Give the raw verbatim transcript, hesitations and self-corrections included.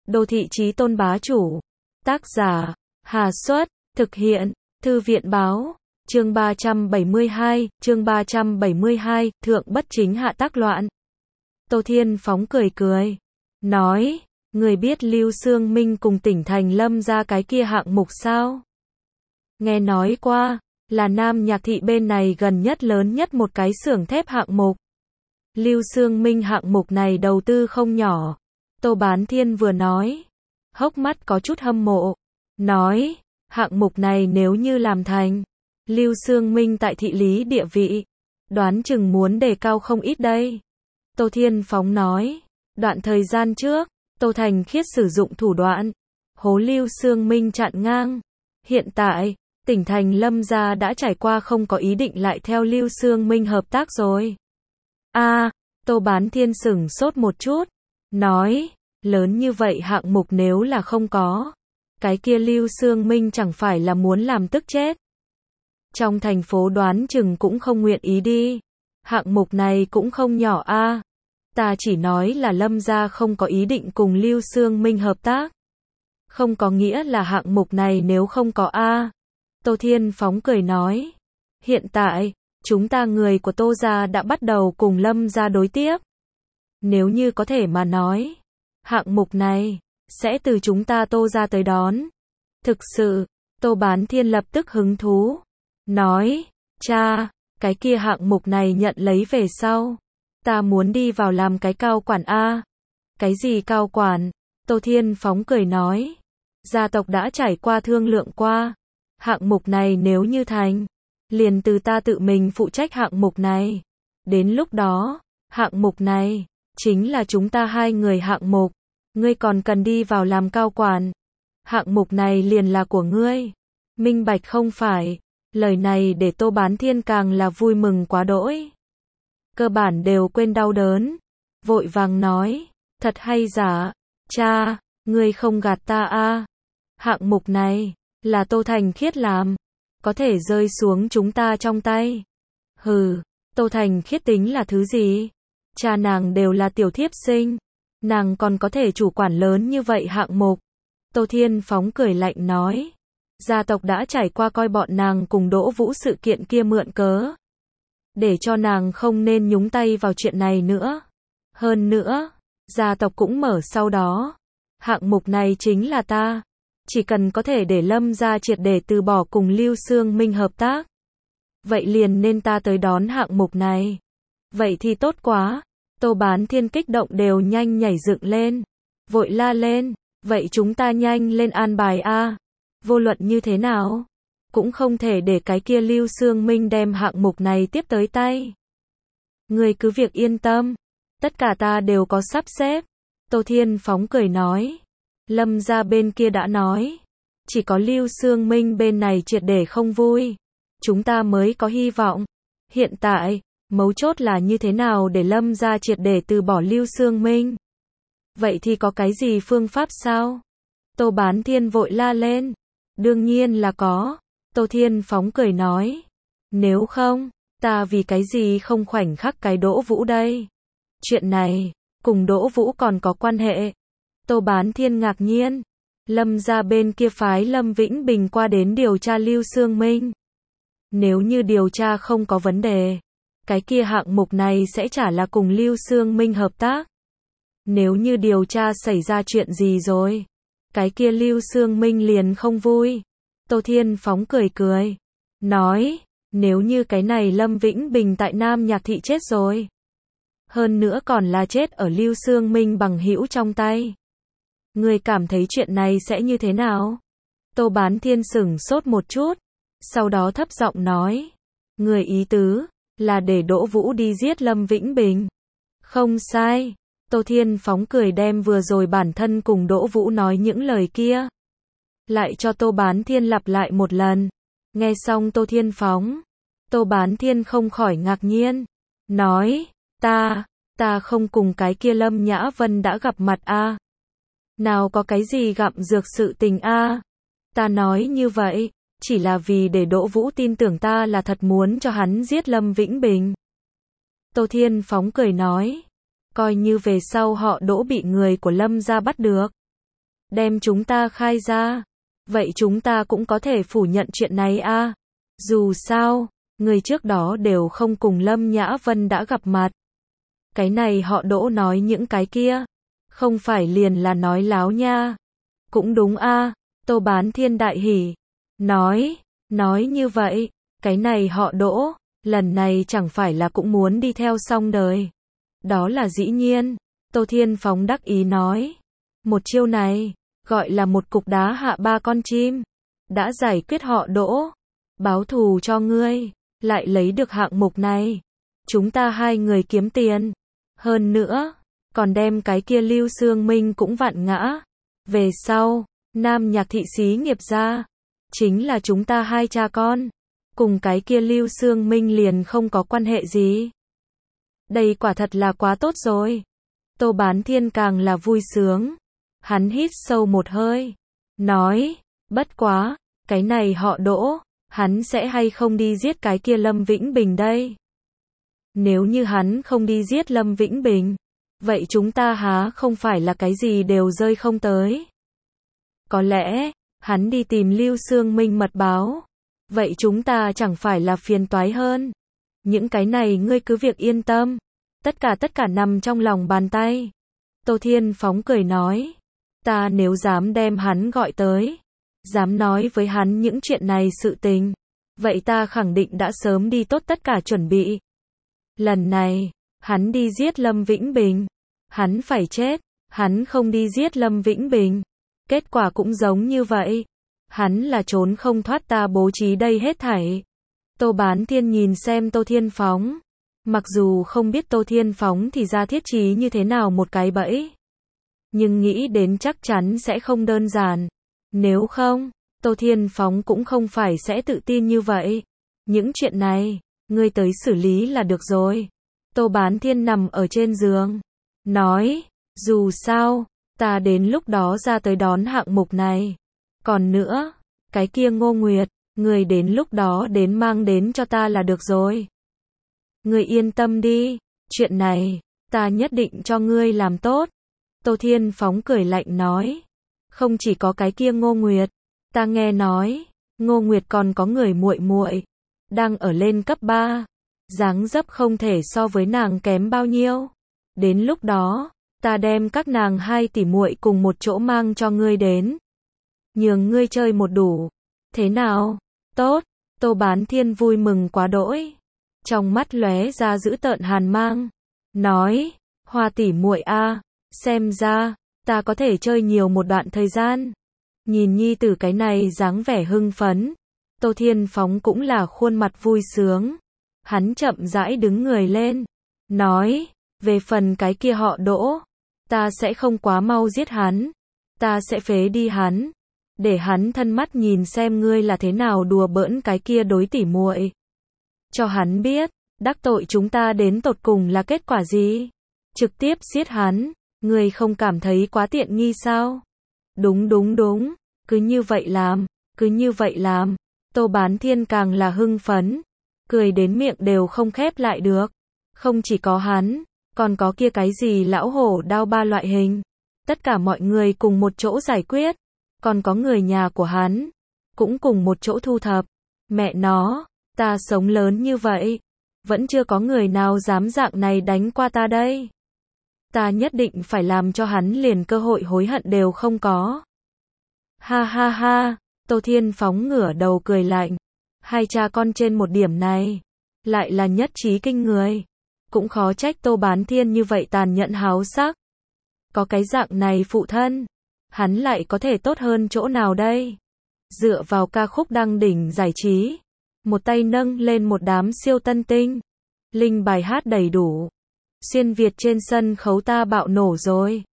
Đô thị chí tôn bá chủ. Tác giả, Hà Xuất, thực hiện, Thư viện báo. Chương ba trăm bảy mươi hai, chương ba trăm bảy mươi hai, thượng bất chính hạ tác loạn. Tô Thiên Phóng cười cười, nói, người biết Lưu Xương Minh cùng tỉnh thành Lâm ra cái kia hạng mục sao? Nghe nói qua, là Nam Nhạc Thị bên này gần nhất lớn nhất một cái xưởng thép hạng mục. Lưu Xương Minh hạng mục này đầu tư không nhỏ. Tô Bán Thiên vừa nói, hốc mắt có chút hâm mộ, nói, hạng mục này nếu như làm thành, Lưu Xương Minh tại thị lý địa vị, đoán chừng muốn đề cao không ít đây. Tô Thiên Phóng nói, đoạn thời gian trước, Tô Thành Khiết sử dụng thủ đoạn, hố Lưu Xương Minh chặn ngang. Hiện tại, tỉnh thành Lâm gia đã trải qua không có ý định lại theo Lưu Xương Minh hợp tác rồi. A, à, Tô Bán Thiên sửng sốt một chút, nói, lớn như vậy hạng mục nếu là không có, cái kia Lưu Xương Minh chẳng phải là muốn làm tức chết. Trong thành phố đoán chừng cũng không nguyện ý đi. Hạng mục này cũng không nhỏ a. À. Ta chỉ nói là Lâm gia không có ý định cùng Lưu Xương Minh hợp tác. Không có nghĩa là hạng mục này nếu không có a. À. Tô Thiên Phóng cười nói, hiện tại, chúng ta người của Tô gia đã bắt đầu cùng Lâm gia đối tiếp. Nếu như có thể mà nói, hạng mục này sẽ từ chúng ta Tô gia tới đón. Thực sự, Tô Bán Thiên lập tức hứng thú, nói, cha, cái kia hạng mục này nhận lấy về sau, ta muốn đi vào làm cái cao quản a. Cái gì cao quản? Tô Thiên Phóng cười nói, gia tộc đã trải qua thương lượng qua, hạng mục này nếu như thành, liền từ ta tự mình phụ trách hạng mục này. Đến lúc đó, hạng mục này chính là chúng ta hai người hạng mục, ngươi còn cần đi vào làm cao quản. Hạng mục này liền là của ngươi. Minh bạch không phải? Lời này để Tô Bán Thiên càng là vui mừng quá đỗi. Cơ bản đều quên đau đớn. Vội vàng nói, thật hay giả? Cha, ngươi không gạt ta a. À. Hạng mục này, là Tô Thành Khiết làm. Có thể rơi xuống chúng ta trong tay. Hừ, Tô Thành Khiết tính là thứ gì? Cha nàng đều là tiểu thiếp sinh. Nàng còn có thể chủ quản lớn như vậy hạng mục. Tô Thiên Phóng cười lạnh nói, gia tộc đã trải qua coi bọn nàng cùng Đỗ Vũ sự kiện kia mượn cớ, để cho nàng không nên nhúng tay vào chuyện này nữa. Hơn nữa, gia tộc cũng mở sau đó. Hạng mục này chính là ta. Chỉ cần có thể để Lâm gia triệt để từ bỏ cùng Lưu Xương Minh hợp tác, vậy liền nên ta tới đón hạng mục này. Vậy thì tốt quá. Tô Bán Thiên kích động đều nhanh nhảy dựng lên, vội la lên, vậy chúng ta nhanh lên an bài a. Vô luận như thế nào, cũng không thể để cái kia Lưu Xương Minh đem hạng mục này tiếp tới tay. Người cứ việc yên tâm, tất cả ta đều có sắp xếp. Tô Thiên Phóng cười nói, Lâm gia bên kia đã nói, chỉ có Lưu Xương Minh bên này triệt để không vui, chúng ta mới có hy vọng. Hiện tại, mấu chốt là như thế nào để Lâm gia triệt để từ bỏ Lưu Xương Minh. Vậy thì có cái gì phương pháp sao? Tô Bán Thiên vội la lên. Đương nhiên là có. Tô Thiên Phóng cười nói, nếu không, ta vì cái gì không khoảnh khắc cái Đỗ Vũ đây? Chuyện này, cùng Đỗ Vũ còn có quan hệ. Tô Bán Thiên ngạc nhiên. Lâm gia bên kia phái Lâm Vĩnh Bình qua đến điều tra Lưu Xương Minh. Nếu như điều tra không có vấn đề, cái kia hạng mục này sẽ chả là cùng Lưu Xương Minh hợp tác. Nếu như điều tra xảy ra chuyện gì rồi, cái kia Lưu Xương Minh liền không vui. Tô Thiên Phóng cười cười, nói, nếu như cái này Lâm Vĩnh Bình tại Nam Nhạc Thị chết rồi, hơn nữa còn là chết ở Lưu Xương Minh bằng hữu trong tay, người cảm thấy chuyện này sẽ như thế nào? Tô Bán Thiên sửng sốt một chút, sau đó thấp giọng nói, người ý tứ là để Đỗ Vũ đi giết Lâm Vĩnh Bình. Không sai. Tô Thiên Phóng cười đem vừa rồi bản thân cùng Đỗ Vũ nói những lời kia, lại cho Tô Bán Thiên lặp lại một lần. Nghe xong Tô Thiên Phóng, Tô Bán Thiên không khỏi ngạc nhiên, nói, ta, ta không cùng cái kia Lâm Nhã Vân đã gặp mặt a. À? Nào có cái gì gặm dược sự tình a. À? Ta nói như vậy, chỉ là vì để Đỗ Vũ tin tưởng ta là thật muốn cho hắn giết Lâm Vĩnh Bình. Tô Thiên Phóng cười nói, coi như về sau họ Đỗ bị người của Lâm gia bắt được, đem chúng ta khai ra. Vậy chúng ta cũng có thể phủ nhận chuyện này a. Dù sao, người trước đó đều không cùng Lâm Nhã Vân đã gặp mặt. Cái này họ Đỗ nói những cái kia, không phải liền là nói láo nha. Cũng đúng a, Tô Bán Thiên đại hỉ. Nói, nói như vậy, cái này họ Đỗ, lần này chẳng phải là cũng muốn đi theo xong đời. Đó là dĩ nhiên, Tô Thiên Phóng đắc ý nói. Một chiêu này, gọi là một cục đá hạ ba con chim. Đã giải quyết họ Đỗ, báo thù cho ngươi, lại lấy được hạng mục này. Chúng ta hai người kiếm tiền. Hơn nữa, còn đem cái kia Lưu Sương Minh cũng vặn ngã. Về sau, Nam Nhạc thị xí nghiệp ra, chính là chúng ta hai cha con. Cùng cái kia Lưu Sương Minh liền không có quan hệ gì. Đây quả thật là quá tốt rồi. Tô Bán Thiên càng là vui sướng. Hắn hít sâu một hơi. Nói, bất quá, cái này họ Đỗ, hắn sẽ hay không đi giết cái kia Lâm Vĩnh Bình đây? Nếu như hắn không đi giết Lâm Vĩnh Bình, vậy chúng ta há không phải là cái gì đều rơi không tới? Có lẽ, hắn đi tìm Lưu Sương Minh mật báo. Vậy chúng ta chẳng phải là phiền toái hơn. Những cái này ngươi cứ việc yên tâm. Tất cả tất cả nằm trong lòng bàn tay. Tô Thiên Phóng cười nói. Ta nếu dám đem hắn gọi tới, dám nói với hắn những chuyện này sự tình, vậy ta khẳng định đã sớm đi tốt tất cả chuẩn bị. Lần này, hắn đi giết Lâm Vĩnh Bình. Hắn phải chết. Hắn không đi giết Lâm Vĩnh Bình. Kết quả cũng giống như vậy. Hắn là trốn không thoát ta bố trí đây hết thảy. Tô Bán Thiên nhìn xem Tô Thiên Phóng. Mặc dù không biết Tô Thiên Phóng thì ra thiết trí như thế nào một cái bẫy. Nhưng nghĩ đến chắc chắn sẽ không đơn giản. Nếu không, Tô Thiên Phóng cũng không phải sẽ tự tin như vậy. Những chuyện này, ngươi tới xử lý là được rồi. Tô Bán Thiên nằm ở trên giường. Nói, dù sao, ta đến lúc đó ra tới đón hạng mục này. Còn nữa, cái kia Ngô Nguyệt, người đến lúc đó đến mang đến cho ta là được rồi. Ngươi yên tâm đi, chuyện này, ta nhất định cho ngươi làm tốt. Tô Thiên Phóng cười lạnh nói. Không chỉ có cái kia Ngô Nguyệt, ta nghe nói, Ngô Nguyệt còn có người muội muội, đang ở lên cấp ba, dáng dấp không thể so với nàng kém bao nhiêu. Đến lúc đó, ta đem các nàng hai tỷ muội cùng một chỗ mang cho ngươi đến. Nhường ngươi chơi một đủ. Thế nào? Tốt. Tô Bán Thiên vui mừng quá đỗi. Trong mắt lóe ra dữ tợn hàn mang. Nói, Hoa tỷ muội a, xem ra, ta có thể chơi nhiều một đoạn thời gian. Nhìn nhi tử cái này dáng vẻ hưng phấn. Tô Thiên Phóng cũng là khuôn mặt vui sướng. Hắn chậm rãi đứng người lên. Nói, về phần cái kia họ Đỗ, ta sẽ không quá mau giết hắn. Ta sẽ phế đi hắn. Để hắn thân mắt nhìn xem ngươi là thế nào đùa bỡn cái kia đối tỷ muội. Cho hắn biết, đắc tội chúng ta đến tột cùng là kết quả gì. Trực tiếp giết hắn, ngươi không cảm thấy quá tiện nghi sao? Đúng đúng đúng, cứ như vậy làm, cứ như vậy làm. Tô Bán Thiên càng là hưng phấn, cười đến miệng đều không khép lại được. Không chỉ có hắn, còn có kia cái gì lão hổ đao ba loại hình. Tất cả mọi người cùng một chỗ giải quyết. Còn có người nhà của hắn, cũng cùng một chỗ thu thập. Mẹ nó, ta sống lớn như vậy, vẫn chưa có người nào dám dạng này đánh qua ta đây. Ta nhất định phải làm cho hắn liền cơ hội hối hận đều không có. Ha ha ha, Tô Thiên Phóng ngửa đầu cười lạnh. Hai cha con trên một điểm này, lại là nhất trí kinh người. Cũng khó trách Tô Bán Thiên như vậy tàn nhẫn háo sắc. Có cái dạng này phụ thân, hắn lại có thể tốt hơn chỗ nào đây? Dựa vào ca khúc đăng đỉnh giải trí, một tay nâng lên một đám siêu tân tinh, linh bài hát đầy đủ. Xuyên Việt trên sân khấu ta bạo nổ rồi.